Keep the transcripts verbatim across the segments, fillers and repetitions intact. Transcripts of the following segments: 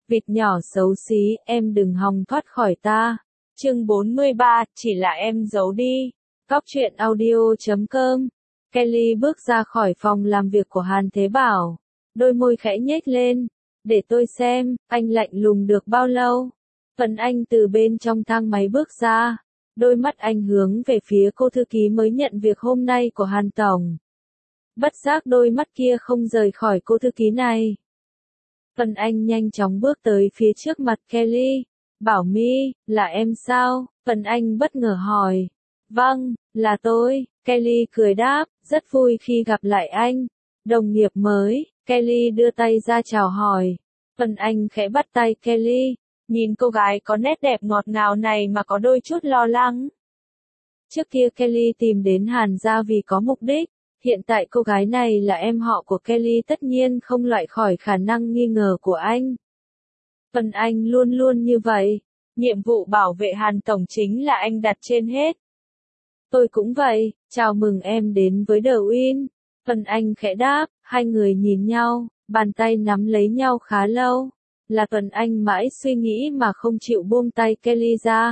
Vịt nhỏ xấu xí, em đừng hòng thoát khỏi ta. Chương bốn mươi ba, chỉ là em giấu đi. Cóc truyện audio chấm com. Kelly bước ra khỏi phòng làm việc của Hàn Thế Bảo. Đôi môi khẽ nhếch lên. Để tôi xem, anh lạnh lùng được bao lâu? Phần Anh từ bên trong thang máy bước ra. Đôi mắt anh hướng về phía cô thư ký mới nhận việc hôm nay của Hàn Tổng. Bất giác đôi mắt kia không rời khỏi cô thư ký này. Phần Anh nhanh chóng bước tới phía trước mặt Kelly. Bảo My, là em sao? Phần Anh bất ngờ hỏi. Vâng, là tôi. Kelly cười đáp, rất vui khi gặp lại anh. Đồng nghiệp mới. Kelly đưa tay ra chào hỏi. Phần Anh khẽ bắt tay Kelly. Nhìn cô gái có nét đẹp ngọt ngào này mà có đôi chút lo lắng. Trước kia Kelly tìm đến Hàn gia vì có mục đích. Hiện tại cô gái này là em họ của Kelly, tất nhiên không loại khỏi khả năng nghi ngờ của anh. Phần Anh luôn luôn như vậy. Nhiệm vụ bảo vệ Hàn Tổng chính là anh đặt trên hết. Tôi cũng vậy, chào mừng em đến với The Win. Phần Anh khẽ đáp, hai người nhìn nhau, bàn tay nắm lấy nhau khá lâu. Là Tuần Anh mãi suy nghĩ mà không chịu buông tay Kelly ra.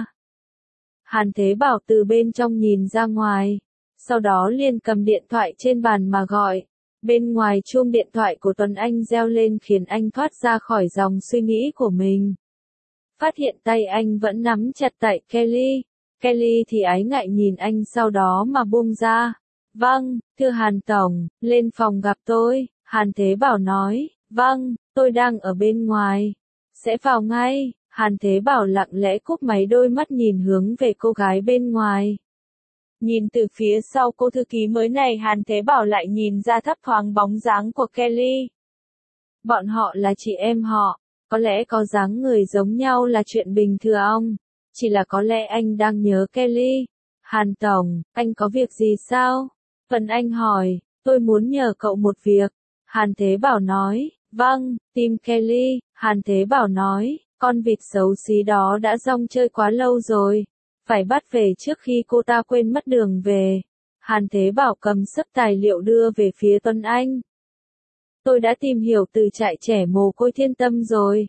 Hàn Thế Bảo từ bên trong nhìn ra ngoài. Sau đó liền cầm điện thoại trên bàn mà gọi. Bên ngoài chuông điện thoại của Tuần Anh reo lên khiến anh thoát ra khỏi dòng suy nghĩ của mình. Phát hiện tay anh vẫn nắm chặt tay Kelly. Kelly thì ái ngại nhìn anh sau đó mà buông ra. Vâng, thưa Hàn Tổng, lên phòng gặp tôi. Hàn Thế Bảo nói. Vâng, tôi đang ở bên ngoài. Sẽ vào ngay. Hàn Thế Bảo lặng lẽ cúp máy, đôi mắt nhìn hướng về cô gái bên ngoài. Nhìn từ phía sau cô thư ký mới này, Hàn Thế Bảo lại nhìn ra thấp thoáng bóng dáng của Kelly. Bọn họ là chị em họ, có lẽ có dáng người giống nhau là chuyện bình thường, chỉ là có lẽ anh đang nhớ Kelly. Hàn Tổng, anh có việc gì sao? Phần Anh hỏi, tôi muốn nhờ cậu một việc. Hàn Thế Bảo nói, vâng, tìm Kelly. Hàn Thế Bảo nói, con vịt xấu xí đó đã rong chơi quá lâu rồi. Phải bắt về trước khi cô ta quên mất đường về. Hàn Thế Bảo cầm sấp tài liệu đưa về phía Tuấn Anh. Tôi đã tìm hiểu từ trại trẻ mồ côi Thiên Tâm rồi.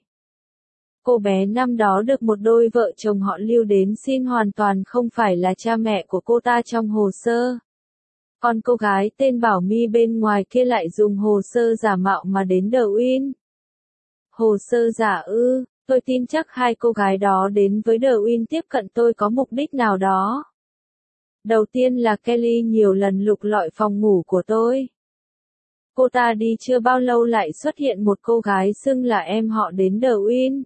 Cô bé năm đó được một đôi vợ chồng họ Lưu đến xin, hoàn toàn không phải là cha mẹ của cô ta trong hồ sơ. Còn cô gái tên Bảo My bên ngoài kia lại dùng hồ sơ giả mạo mà đến The Win. Hồ sơ giả ư? Tôi tin chắc hai cô gái đó đến với The Win tiếp cận tôi có mục đích nào đó. Đầu tiên là Kelly nhiều lần lục lọi phòng ngủ của tôi. Cô ta đi chưa bao lâu lại xuất hiện một cô gái xưng là em họ đến The Win.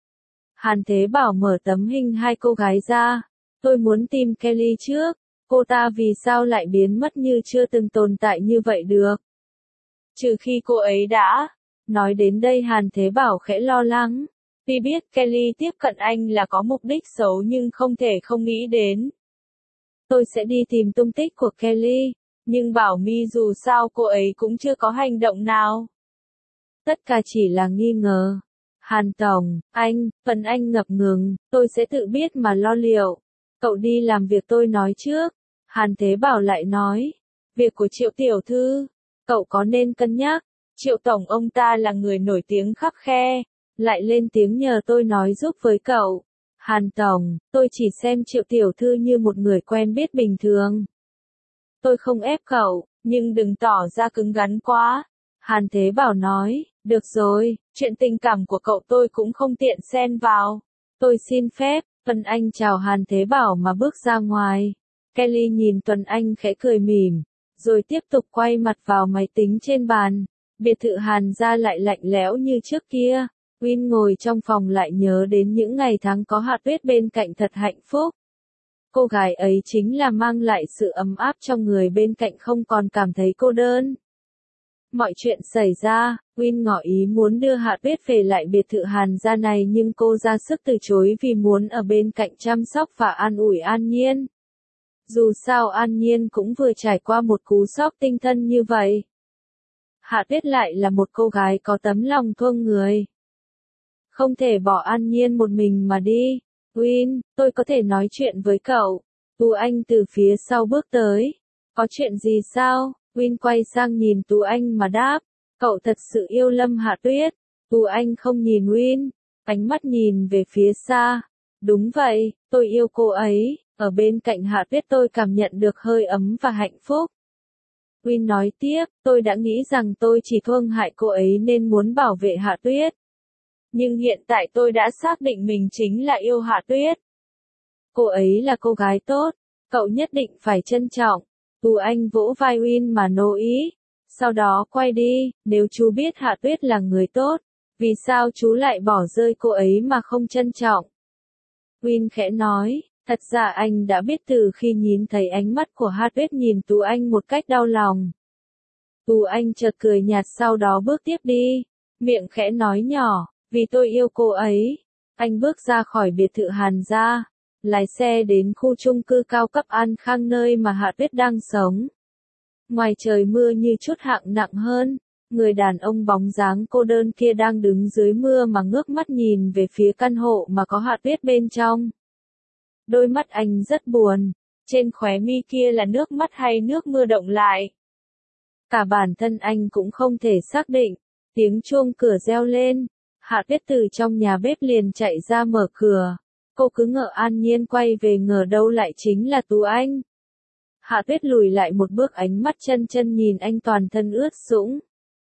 Hàn Thế Bảo mở tấm hình hai cô gái ra. Tôi muốn tìm Kelly trước. Cô ta vì sao lại biến mất như chưa từng tồn tại như vậy được? Trừ khi cô ấy đã... Nói đến đây Hàn Thế Bảo khẽ lo lắng. Tuy biết Kelly tiếp cận anh là có mục đích xấu nhưng không thể không nghĩ đến. Tôi sẽ đi tìm tung tích của Kelly, nhưng Bảo My dù sao cô ấy cũng chưa có hành động nào. Tất cả chỉ là nghi ngờ. Hàn Tổng, anh, Phần Anh ngập ngừng, tôi sẽ tự biết mà lo liệu. Cậu đi làm việc tôi nói trước. Hàn Thế Bảo lại nói, việc của Triệu Tiểu Thư, cậu có nên cân nhắc. Triệu Tổng ông ta là người nổi tiếng khắp khe. Lại lên tiếng nhờ tôi nói giúp với cậu. Hàn Tổng, tôi chỉ xem Triệu Tiểu Thư như một người quen biết bình thường. Tôi không ép cậu, nhưng đừng tỏ ra cứng rắn quá. Hàn Thế Bảo nói, được rồi, chuyện tình cảm của cậu tôi cũng không tiện xen vào. Tôi xin phép. Tuần Anh chào Hàn Thế Bảo mà bước ra ngoài. Kelly nhìn Tuần Anh khẽ cười mỉm, rồi tiếp tục quay mặt vào máy tính trên bàn. Biệt thự Hàn gia lại lạnh lẽo như trước kia. Win ngồi trong phòng lại nhớ đến những ngày tháng có Hạ Tuyết bên cạnh thật hạnh phúc. Cô gái ấy chính là mang lại sự ấm áp cho người bên cạnh, không còn cảm thấy cô đơn. Mọi chuyện xảy ra, Win ngỏ ý muốn đưa Hạ Tuyết về lại biệt thự Hàn gia này, nhưng cô ra sức từ chối vì muốn ở bên cạnh chăm sóc và an ủi An Nhiên. Dù sao An Nhiên cũng vừa trải qua một cú sốc tinh thần như vậy. Hạ Tuyết lại là một cô gái có tấm lòng thương người. Không thể bỏ An Nhiên một mình mà đi. Win, tôi có thể nói chuyện với cậu. Tú Anh từ phía sau bước tới. Có chuyện gì sao? Win quay sang nhìn Tú Anh mà đáp. Cậu thật sự yêu Lâm Hạ Tuyết. Tú Anh không nhìn Win. Ánh mắt nhìn về phía xa. Đúng vậy, tôi yêu cô ấy, ở bên cạnh Hạ Tuyết tôi cảm nhận được hơi ấm và hạnh phúc. Win nói tiếp, tôi đã nghĩ rằng tôi chỉ thương hại cô ấy nên muốn bảo vệ Hạ Tuyết. Nhưng hiện tại tôi đã xác định mình chính là yêu Hạ Tuyết. Cô ấy là cô gái tốt, cậu nhất định phải trân trọng. Tú Anh vỗ vai Win mà nô ý. Sau đó quay đi, nếu chú biết Hạ Tuyết là người tốt, vì sao chú lại bỏ rơi cô ấy mà không trân trọng? Win khẽ nói, thật ra anh đã biết từ khi nhìn thấy ánh mắt của Hạ Tuyết nhìn Tú Anh một cách đau lòng. Tú Anh chợt cười nhạt sau đó bước tiếp đi, miệng khẽ nói nhỏ, vì tôi yêu cô ấy. Anh bước ra khỏi biệt thự Hàn gia, lái xe đến khu chung cư cao cấp An Khang nơi mà Hạ Tuyết đang sống. Ngoài trời mưa như chút hạng nặng hơn, người đàn ông bóng dáng cô đơn kia đang đứng dưới mưa mà ngước mắt nhìn về phía căn hộ mà có Hạ Tuyết bên trong. Đôi mắt anh rất buồn, trên khóe mi kia là nước mắt hay nước mưa động lại. Cả bản thân anh cũng không thể xác định, tiếng chuông cửa reo lên, Hạ Tuyết từ trong nhà bếp liền chạy ra mở cửa. Cô cứ ngỡ an nhiên quay về ngờ đâu lại chính là Tú Anh. Hạ Tuyết lùi lại một bước ánh mắt chân chân nhìn anh toàn thân ướt sũng.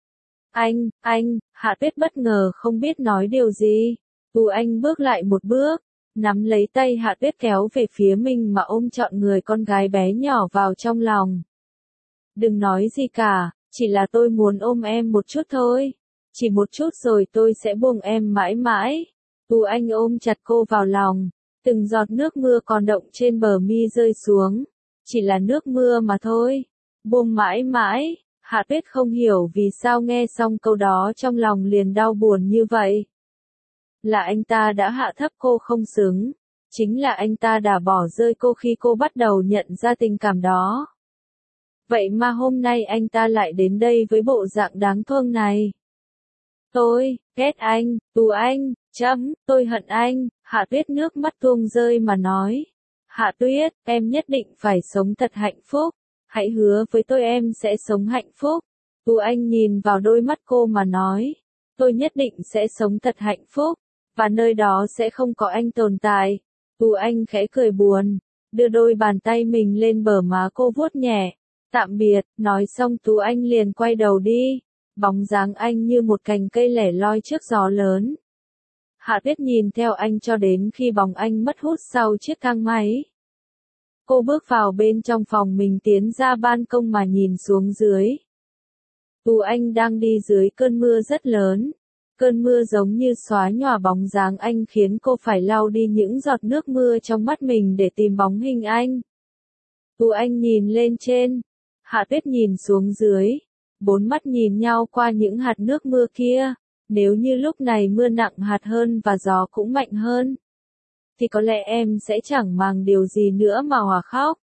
Anh, anh, Hạ Tuyết bất ngờ không biết nói điều gì. Tú Anh bước lại một bước, nắm lấy tay Hạ Tuyết kéo về phía mình mà ôm trọn người con gái bé nhỏ vào trong lòng. Đừng nói gì cả, chỉ là tôi muốn ôm em một chút thôi. Chỉ một chút rồi tôi sẽ buông em mãi mãi. Tú Anh ôm chặt cô vào lòng, từng giọt nước mưa còn động trên bờ mi rơi xuống. Chỉ là nước mưa mà thôi. Buông mãi mãi, Hạ Tuyết không hiểu vì sao nghe xong câu đó trong lòng liền đau buồn như vậy. Là anh ta đã hạ thấp cô không xứng. Chính là anh ta đã bỏ rơi cô khi cô bắt đầu nhận ra tình cảm đó. Vậy mà hôm nay anh ta lại đến đây với bộ dạng đáng thương này. Tôi, ghét anh, Tú Anh, chấm, tôi hận anh, Hạ Tuyết nước mắt tuôn rơi mà nói. Hạ Tuyết, em nhất định phải sống thật hạnh phúc. Hãy hứa với tôi em sẽ sống hạnh phúc. Tú Anh nhìn vào đôi mắt cô mà nói. Tôi nhất định sẽ sống thật hạnh phúc. Và nơi đó sẽ không có anh tồn tại. Tú Anh khẽ cười buồn. Đưa đôi bàn tay mình lên bờ má cô vuốt nhẹ. Tạm biệt, nói xong Tú Anh liền quay đầu đi. Bóng dáng anh như một cành cây lẻ loi trước gió lớn. Hạ Tuyết nhìn theo anh cho đến khi bóng anh mất hút sau chiếc thang máy. Cô bước vào bên trong phòng mình tiến ra ban công mà nhìn xuống dưới. Tú Anh đang đi dưới cơn mưa rất lớn. Cơn mưa giống như xóa nhòa bóng dáng anh khiến cô phải lau đi những giọt nước mưa trong mắt mình để tìm bóng hình anh. Tú Anh nhìn lên trên. Hạ Tuyết nhìn xuống dưới. Bốn mắt nhìn nhau qua những hạt nước mưa kia. Nếu như lúc này mưa nặng hạt hơn và gió cũng mạnh hơn, thì có lẽ em sẽ chẳng màng điều gì nữa mà hòa khóc.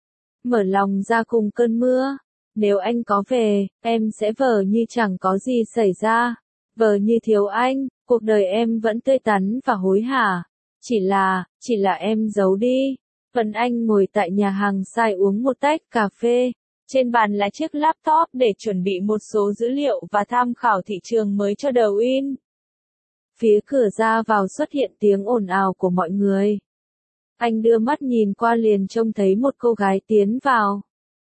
Mở lòng ra cùng cơn mưa. Nếu anh có về, em sẽ vờ như chẳng có gì xảy ra. Vờ như thiếu anh, cuộc đời em vẫn tươi tắn và hối hả. Chỉ là, chỉ là em giấu đi. Phần Anh ngồi tại nhà hàng sai uống một tách cà phê. Trên bàn là chiếc laptop để chuẩn bị một số dữ liệu và tham khảo thị trường mới cho The Win. Phía cửa ra vào xuất hiện tiếng ồn ào của mọi người. Anh đưa mắt nhìn qua liền trông thấy một cô gái tiến vào.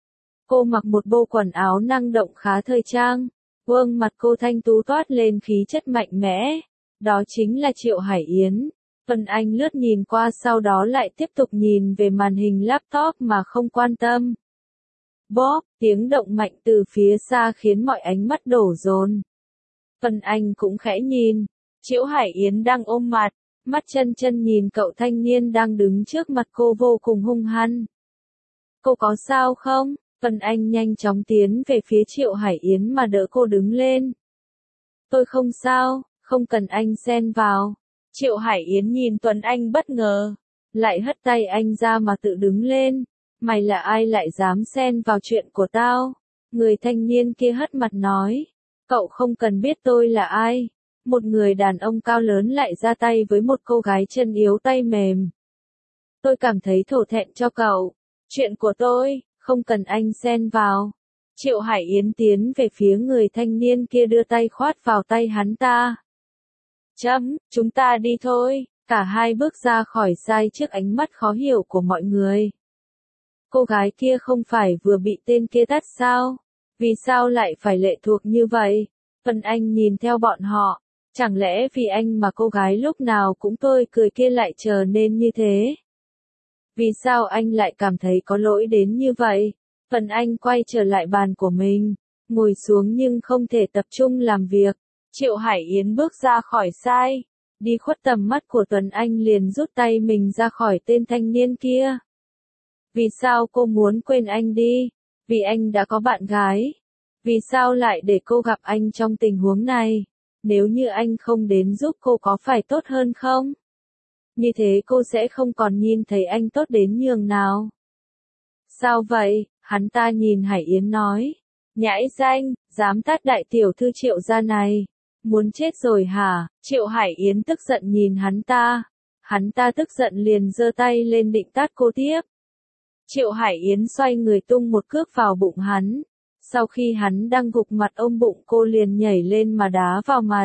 Cô mặc một bộ quần áo năng động khá thời trang. Gương mặt cô thanh tú toát lên khí chất mạnh mẽ. Đó chính là Triệu Hải Yến. Phần Anh lướt nhìn qua sau đó lại tiếp tục nhìn về màn hình laptop mà không quan tâm. Bóp, tiếng động mạnh từ phía xa khiến mọi ánh mắt đổ dồn. Phần Anh cũng khẽ nhìn. Triệu Hải Yến đang ôm mặt, mắt chân chân nhìn cậu thanh niên đang đứng trước mặt cô vô cùng hung hăng. Cô có sao không? Phần Anh nhanh chóng tiến về phía Triệu Hải Yến mà đỡ cô đứng lên. Tôi không sao, không cần anh xen vào. Triệu Hải Yến nhìn Tuấn Anh bất ngờ, lại hất tay anh ra mà tự đứng lên. Mày là ai lại dám xen vào chuyện của tao? Người thanh niên kia hất mặt nói. Cậu không cần biết tôi là ai. Một người đàn ông cao lớn lại ra tay với một cô gái chân yếu tay mềm. Tôi cảm thấy thổ thẹn cho cậu. Chuyện của tôi, không cần anh xen vào. Triệu Hải Yến tiến về phía người thanh niên kia đưa tay khoát vào tay hắn ta. Chấm, chúng ta đi thôi. Cả hai bước ra khỏi sai trước ánh mắt khó hiểu của mọi người. Cô gái kia không phải vừa bị tên kia tát sao? Vì sao lại phải lệ thuộc như vậy? Vân Anh nhìn theo bọn họ. Chẳng lẽ vì anh mà cô gái lúc nào cũng tươi cười kia lại trở nên như thế? Vì sao anh lại cảm thấy có lỗi đến như vậy? Vân Anh quay trở lại bàn của mình, ngồi xuống nhưng không thể tập trung làm việc. Triệu Hải Yến bước ra khỏi sai, đi khuất tầm mắt của Tuấn Anh liền rút tay mình ra khỏi tên thanh niên kia. Vì sao cô muốn quên anh đi? Vì anh đã có bạn gái. Vì sao lại để cô gặp anh trong tình huống này? Nếu như anh không đến giúp cô có phải tốt hơn không? Như thế cô sẽ không còn nhìn thấy anh tốt đến nhường nào. Sao vậy? Hắn ta nhìn Hải Yến nói. Nhãi danh, dám tát đại tiểu thư Triệu gia này. Muốn chết rồi hả? Triệu Hải Yến tức giận nhìn hắn ta. Hắn ta tức giận liền giơ tay lên định tát cô tiếp. Triệu Hải Yến xoay người tung một cước vào bụng hắn. Sau khi hắn đang gục mặt ôm bụng cô liền nhảy lên mà đá vào mặt.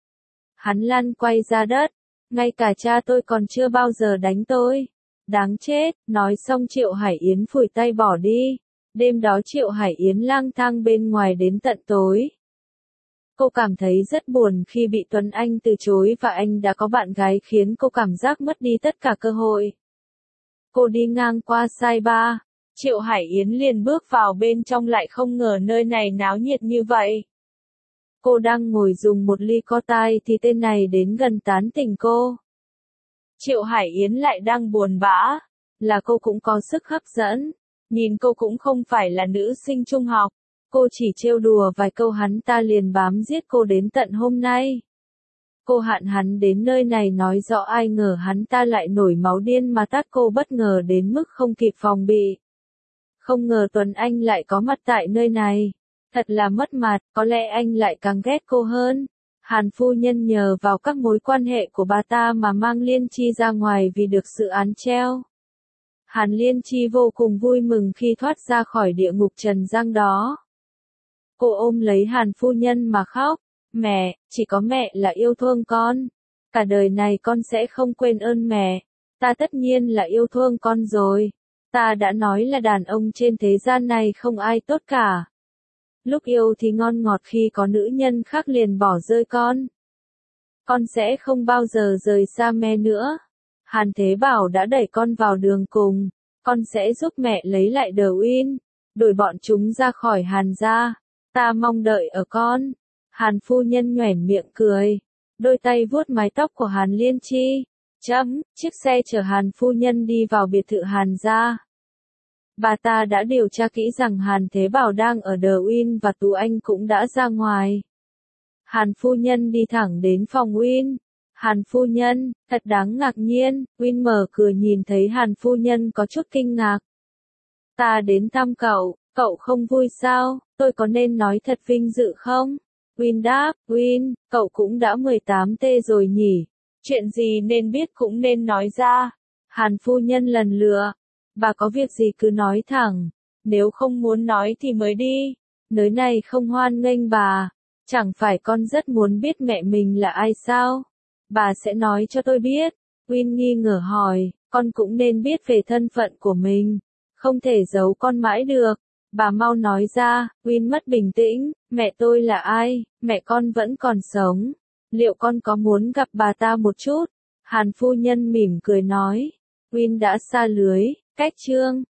Hắn lăn quay ra đất. Ngay cả cha tôi còn chưa bao giờ đánh tôi. Đáng chết, nói xong Triệu Hải Yến phủi tay bỏ đi. Đêm đó Triệu Hải Yến lang thang bên ngoài đến tận tối. Cô cảm thấy rất buồn khi bị Tuấn Anh từ chối và anh đã có bạn gái khiến cô cảm giác mất đi tất cả cơ hội. Cô đi ngang qua sai bar. Triệu Hải Yến liền bước vào bên trong lại không ngờ nơi này náo nhiệt như vậy. Cô đang ngồi dùng một ly cocktail thì tên này đến gần tán tỉnh cô. Triệu Hải Yến lại đang buồn bã. Là cô cũng có sức hấp dẫn. Nhìn cô cũng không phải là nữ sinh trung học. Cô chỉ trêu đùa vài câu hắn ta liền bám giết cô đến tận hôm nay. Cô hạn hắn đến nơi này nói rõ ai ngờ hắn ta lại nổi máu điên mà tát cô bất ngờ đến mức không kịp phòng bị. Không ngờ Tuấn Anh lại có mặt tại nơi này. Thật là mất mặt, có lẽ anh lại càng ghét cô hơn. Hàn phu nhân nhờ vào các mối quan hệ của bà ta mà mang Liên Chi ra ngoài vì được sự án treo. Hàn Liên Chi vô cùng vui mừng khi thoát ra khỏi địa ngục trần gian đó. Cô ôm lấy Hàn phu nhân mà khóc. Mẹ, chỉ có mẹ là yêu thương con. Cả đời này con sẽ không quên ơn mẹ. Ta tất nhiên là yêu thương con rồi. Ta đã nói là đàn ông trên thế gian này không ai tốt cả. Lúc yêu thì ngon ngọt khi có nữ nhân khác liền bỏ rơi con. Con sẽ không bao giờ rời xa mẹ nữa. Hàn Thế Bảo đã đẩy con vào đường cùng. Con sẽ giúp mẹ lấy lại Đờ Uyên. Đuổi bọn chúng ra khỏi Hàn gia. Ta mong đợi ở con. Hàn phu nhân nhoẻn miệng cười. Đôi tay vuốt mái tóc của Hàn Liên Chi. Chấm, chiếc xe chở Hàn phu nhân đi vào biệt thự Hàn gia. Bà ta đã điều tra kỹ rằng Hàn Thế Bảo đang ở Đờ Uyên và Tú Anh cũng đã ra ngoài. Hàn phu nhân đi thẳng đến phòng Uyên. Hàn phu nhân, thật đáng ngạc nhiên. Uyên mở cửa nhìn thấy Hàn phu nhân có chút kinh ngạc. Ta đến thăm cậu, cậu không vui sao? Tôi có nên nói thật vinh dự không? Uyên đáp, Uyên, cậu cũng đã mười tám tê rồi nhỉ? Chuyện gì nên biết cũng nên nói ra. Hàn phu nhân lần lựa. Bà có việc gì cứ nói thẳng. Nếu không muốn nói thì mới đi. Nơi này không hoan nghênh bà. Chẳng phải con rất muốn biết mẹ mình là ai sao? Bà sẽ nói cho tôi biết. Uyên nghi ngờ hỏi, con cũng nên biết về thân phận của mình. Không thể giấu con mãi được. Bà mau nói ra. Uyên mất bình tĩnh. Mẹ tôi là ai? Mẹ con vẫn còn sống. Liệu con có muốn gặp bà ta một chút? Hàn phu nhân mỉm cười nói. Uyên đã xa lưới. Cách chương